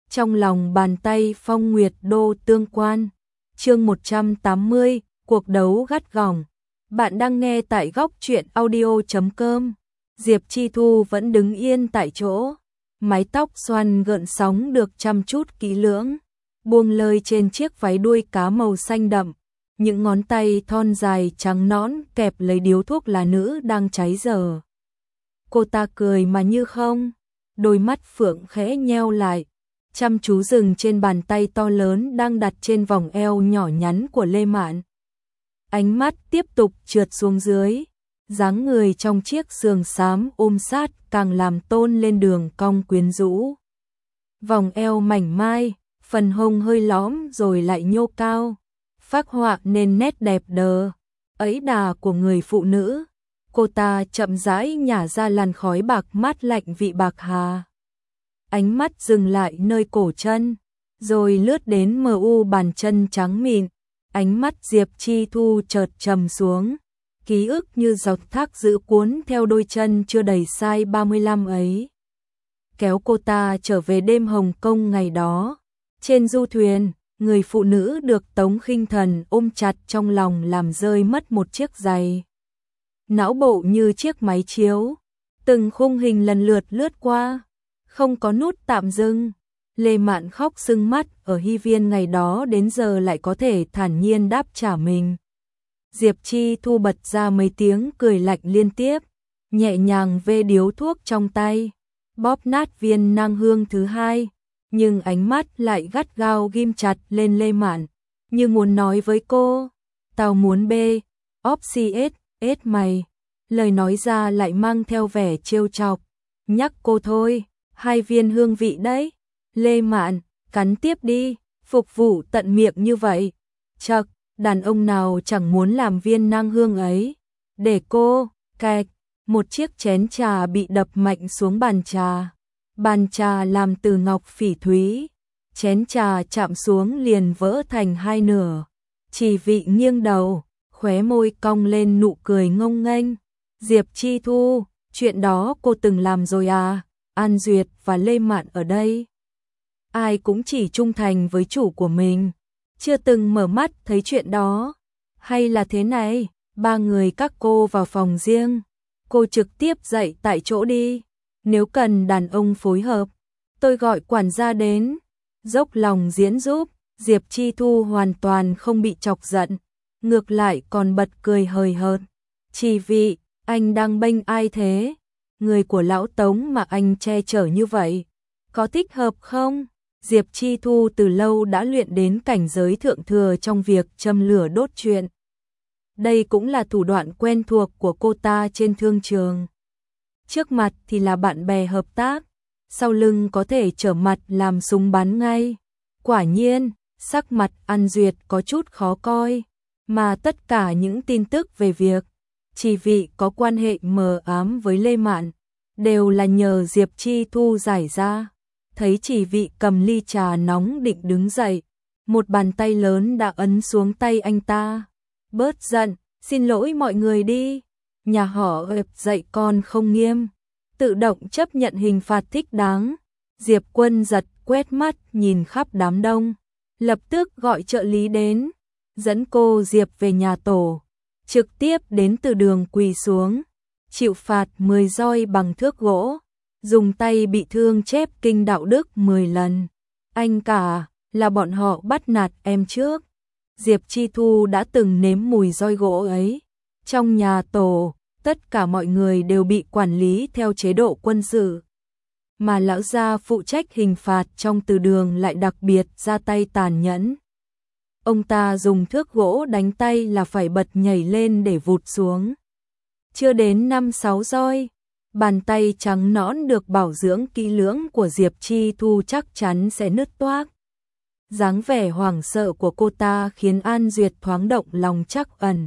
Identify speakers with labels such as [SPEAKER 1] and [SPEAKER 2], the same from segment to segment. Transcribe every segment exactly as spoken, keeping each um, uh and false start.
[SPEAKER 1] Trong lòng bàn tay Phong Nguyệt Đô tương quan. Chương một trăm tám mươi, cuộc đấu gắt gỏng. Bạn đang nghe tại góc truyện audio chấm com. Diệp Chi Thu vẫn đứng yên tại chỗ, mái tóc xoăn gợn sóng được chăm chút kỹ lưỡng, buông lơi trên chiếc váy đuôi cá màu xanh đậm, những ngón tay thon dài trắng nõn kẹp lấy điếu thuốc lá nữ đang cháy dở. Cô ta cười mà như không, đôi mắt phượng khẽ nheo lại, chăm chú dừng trên bàn tay to lớn đang đặt trên vòng eo nhỏ nhắn của Lê Mạn. Ánh mắt tiếp tục trượt xuống dưới, dáng người trong chiếc sườn xám ôm sát càng làm tôn lên đường cong quyến rũ. Vòng eo mảnh mai, phần hông hơi lõm rồi lại nhô cao, phác họa nên nét đẹp đờ, ấy đà của người phụ nữ. Cô ta chậm rãi nhả ra làn khói bạc mát lạnh vị bạc hà. Ánh mắt dừng lại nơi cổ chân, rồi lướt đến mờ u bàn chân trắng mịn. Ánh mắt Diệp Chi Thu chợt trầm xuống, ký ức như giọt thác giữ cuốn theo đôi chân chưa đầy size ba mươi lăm ấy. Kéo cô ta trở về đêm Hồng Kông ngày đó. Trên du thuyền, người phụ nữ được Tống Khinh Thần ôm chặt trong lòng làm rơi mất một chiếc giày. Não bộ như chiếc máy chiếu, từng khung hình lần lượt lướt qua, không có nút tạm dừng. Lê Mạn khóc sưng mắt, ở Hy Viên ngày đó đến giờ lại có thể thản nhiên đáp trả mình. Diệp Chi Thu bật ra mấy tiếng cười lạnh liên tiếp, nhẹ nhàng vê điếu thuốc trong tay, bóp nát viên nang hương thứ hai, nhưng ánh mắt lại gắt gao ghim chặt lên Lê Mạn, như muốn nói với cô, tao muốn bê, óp si ết, ết mày. Lời nói ra lại mang theo vẻ trêu chọc, nhắc cô thôi, hai viên hương vị đấy. Lê Mạn, cắn tiếp đi, phục vụ tận miệng như vậy. Chậc, đàn ông nào chẳng muốn làm viên nang hương ấy. Để cô, kẹt, một chiếc chén trà bị đập mạnh xuống bàn trà. Bàn trà làm từ ngọc phỉ thúy. Chén trà chạm xuống liền vỡ thành hai nửa. Chỉ Vị nghiêng đầu, khóe môi cong lên nụ cười ngông nghênh. Diệp Chi Thu, chuyện đó cô từng làm rồi à? An Duyệt và Lê Mạn ở đây, ai cũng chỉ trung thành với chủ của mình, chưa từng mở mắt thấy chuyện đó. Hay là thế này, ba người các cô vào phòng riêng, cô trực tiếp dậy tại chỗ đi. Nếu cần đàn ông phối hợp, tôi gọi quản gia đến. Dốc lòng diễn giúp, Diệp Chi Thu hoàn toàn không bị chọc giận, ngược lại còn bật cười hời hợt. Chỉ Vị, anh đang bênh ai thế? Người của lão Tống mà anh che chở như vậy, có thích hợp không? Diệp Chi Thu từ lâu đã luyện đến cảnh giới thượng thừa trong việc châm lửa đốt chuyện. Đây cũng là thủ đoạn quen thuộc của cô ta trên thương trường. Trước mặt thì là bạn bè hợp tác, sau lưng có thể trở mặt làm súng bắn ngay. Quả nhiên, sắc mặt An Duyệt có chút khó coi, mà tất cả những tin tức về việc Chỉ Vị có quan hệ mờ ám với Lê Mạn đều là nhờ Diệp Chi Thu giải ra. Thấy Chỉ Vị cầm ly trà nóng định đứng dậy, một bàn tay lớn đã ấn xuống tay anh ta. Bớt giận, xin lỗi mọi người đi. Nhà họ ệp dạy con không nghiêm, tự động chấp nhận hình phạt thích đáng. Diệp Quân giật quét mắt nhìn khắp đám đông, lập tức gọi trợ lý đến, dẫn cô Diệp về nhà tổ, trực tiếp đến từ đường quỳ xuống, chịu phạt mười roi bằng thước gỗ. Dùng tay bị thương chép kinh đạo đức mười lần. Anh cả, là bọn họ bắt nạt em trước. Diệp Chi Thu đã từng nếm mùi roi gỗ ấy. Trong nhà tổ, tất cả mọi người đều bị quản lý theo chế độ quân sự. Mà lão gia phụ trách hình phạt trong từ đường lại đặc biệt ra tay tàn nhẫn. Ông ta dùng thước gỗ đánh tay là phải bật nhảy lên để vụt xuống. Chưa đến năm sáu roi, bàn tay trắng nõn được bảo dưỡng kỹ lưỡng của Diệp Chi Thu chắc chắn sẽ nứt toác. Dáng vẻ hoảng sợ của cô ta khiến An Duyệt thoáng động lòng trắc ẩn.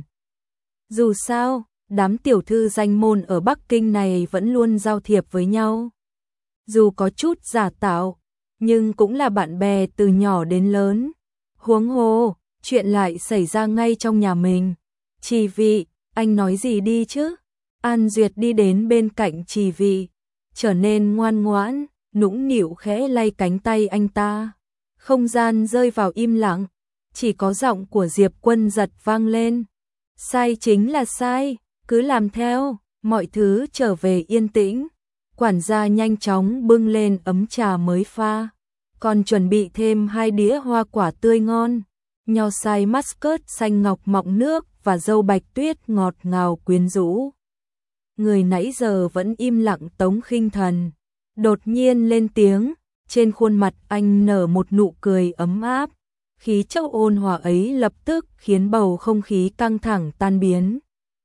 [SPEAKER 1] Dù sao, đám tiểu thư danh môn ở Bắc Kinh này vẫn luôn giao thiệp với nhau. Dù có chút giả tạo, nhưng cũng là bạn bè từ nhỏ đến lớn. Huống hồ, chuyện lại xảy ra ngay trong nhà mình. Chỉ Vị, anh nói gì đi chứ? An Duyệt đi đến bên cạnh Chỉ Vị, trở nên ngoan ngoãn, nũng nịu khẽ lay cánh tay anh ta. Không gian rơi vào im lặng, chỉ có giọng của Diệp Quân Giật vang lên. Sai chính là sai, cứ làm theo, mọi thứ trở về yên tĩnh. Quản gia nhanh chóng bưng lên ấm trà mới pha, còn chuẩn bị thêm hai đĩa hoa quả tươi ngon, nho sai muscat xanh ngọc mọng nước và dâu bạch tuyết ngọt ngào quyến rũ. Người nãy giờ vẫn im lặng Tống Khinh Thần đột nhiên lên tiếng, trên khuôn mặt anh nở một nụ cười ấm áp, khí chất ôn hòa ấy lập tức khiến bầu không khí căng thẳng tan biến.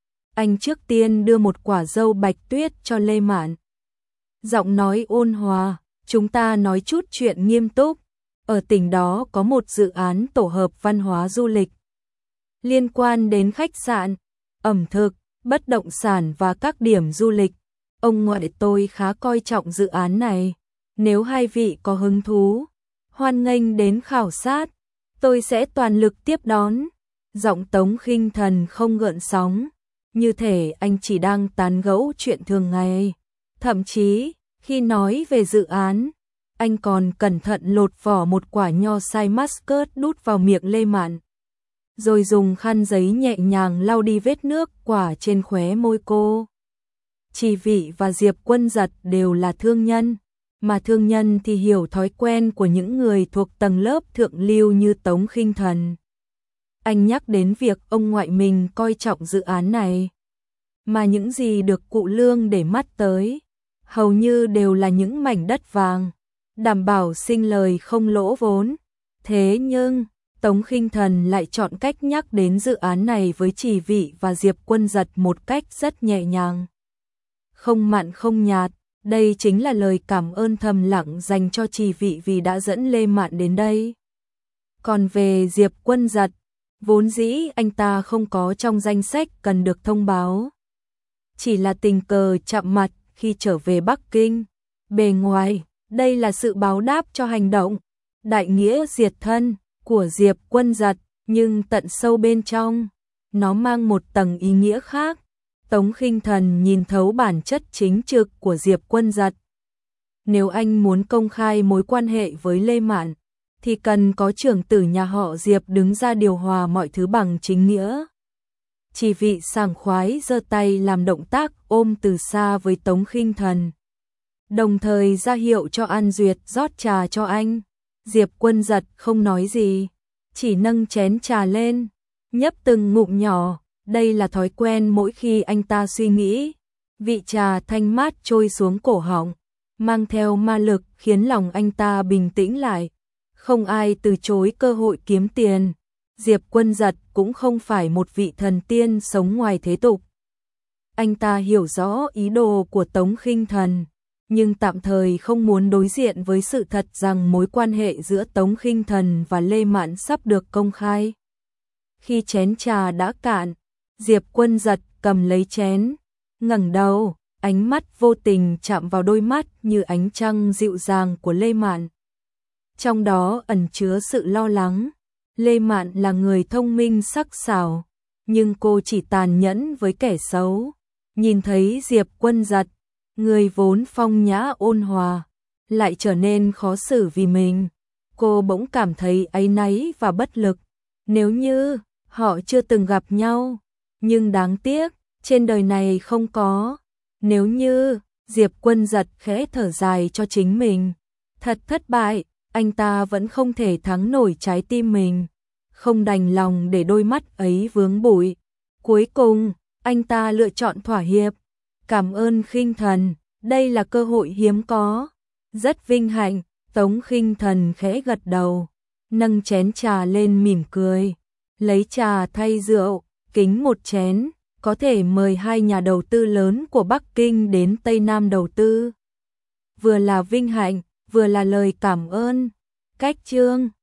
[SPEAKER 1] Anh trước tiên đưa một quả dâu bạch tuyết cho Lê Mạn. Giọng nói ôn hòa, chúng ta nói chút chuyện nghiêm túc. Ở tỉnh đó có một dự án tổ hợp văn hóa du lịch liên quan đến khách sạn, ẩm thực, bất động sản và các điểm du lịch. Ông ngoại tôi khá coi trọng dự án này. Nếu hai vị có hứng thú, hoan nghênh đến khảo sát, tôi sẽ toàn lực tiếp đón. Giọng Tống Khinh Thần không gợn sóng, như thể anh chỉ đang tán gẫu chuyện thường ngày. Thậm chí, khi nói về dự án, anh còn cẩn thận lột vỏ một quả nho sai muscat đút vào miệng Lê Mạn, rồi dùng khăn giấy nhẹ nhàng lau đi vết nước quả trên khóe môi cô. Chỉ Vị và Diệp Quân Giật đều là thương nhân, mà thương nhân thì hiểu thói quen của những người thuộc tầng lớp thượng lưu như Tống Khinh Thần. Anh nhắc đến việc ông ngoại mình coi trọng dự án này, mà những gì được cụ Lương để mắt tới, hầu như đều là những mảnh đất vàng, đảm bảo sinh lời không lỗ vốn. Thế nhưng, Tống Khinh Thần lại chọn cách nhắc đến dự án này với Chỉ Vị và Diệp Quân Giật một cách rất nhẹ nhàng. Không mặn không nhạt, đây chính là lời cảm ơn thầm lặng dành cho Chỉ Vị vì đã dẫn Lê Mạn đến đây. Còn về Diệp Quân Giật, vốn dĩ anh ta không có trong danh sách cần được thông báo. Chỉ là tình cờ chạm mặt khi trở về Bắc Kinh. Bề ngoài, đây là sự báo đáp cho hành động đại nghĩa diệt thân của Diệp Quân Giật, nhưng tận sâu bên trong, nó mang một tầng ý nghĩa khác. Tống Khinh Thần nhìn thấu bản chất chính trực của Diệp Quân Giật. Nếu anh muốn công khai mối quan hệ với Lê Mạn, thì cần có trưởng tử nhà họ Diệp đứng ra điều hòa mọi thứ bằng chính nghĩa. Chỉ Vị sảng khoái giơ tay làm động tác ôm từ xa với Tống Khinh Thần, đồng thời ra hiệu cho An Duyệt rót trà cho anh. Diệp Quân Giật không nói gì, chỉ nâng chén trà lên, nhấp từng ngụm nhỏ. Đây là thói quen mỗi khi anh ta suy nghĩ. Vị trà thanh mát trôi xuống cổ họng, mang theo ma lực khiến lòng anh ta bình tĩnh lại. Không ai từ chối cơ hội kiếm tiền. Diệp Quân Giật cũng không phải một vị thần tiên sống ngoài thế tục. Anh ta hiểu rõ ý đồ của Tống Khinh Thần, nhưng tạm thời không muốn đối diện với sự thật rằng mối quan hệ giữa Tống Khinh Thần và Lê Mạn sắp được công khai. Khi chén trà đã cạn, Diệp Quân Giật cầm lấy chén, ngẩng đầu, ánh mắt vô tình chạm vào đôi mắt như ánh trăng dịu dàng của Lê Mạn. Trong đó ẩn chứa sự lo lắng. Lê Mạn là người thông minh sắc sảo, nhưng cô chỉ tàn nhẫn với kẻ xấu. Nhìn thấy Diệp Quân Giật, người vốn phong nhã ôn hòa, lại trở nên khó xử vì mình. Cô bỗng cảm thấy áy náy và bất lực. Nếu như họ chưa từng gặp nhau, nhưng đáng tiếc, trên đời này không có. Nếu như, Diệp Quân Giật khẽ thở dài cho chính mình. Thật thất bại, anh ta vẫn không thể thắng nổi trái tim mình. Không đành lòng để đôi mắt ấy vướng bụi. Cuối cùng, anh ta lựa chọn thỏa hiệp. Cảm ơn Khinh Thần, đây là cơ hội hiếm có. Rất vinh hạnh, Tống Khinh Thần khẽ gật đầu, nâng chén trà lên mỉm cười. Lấy trà thay rượu, kính một chén, có thể mời hai nhà đầu tư lớn của Bắc Kinh đến Tây Nam đầu tư. Vừa là vinh hạnh, vừa là lời cảm ơn. Cách chương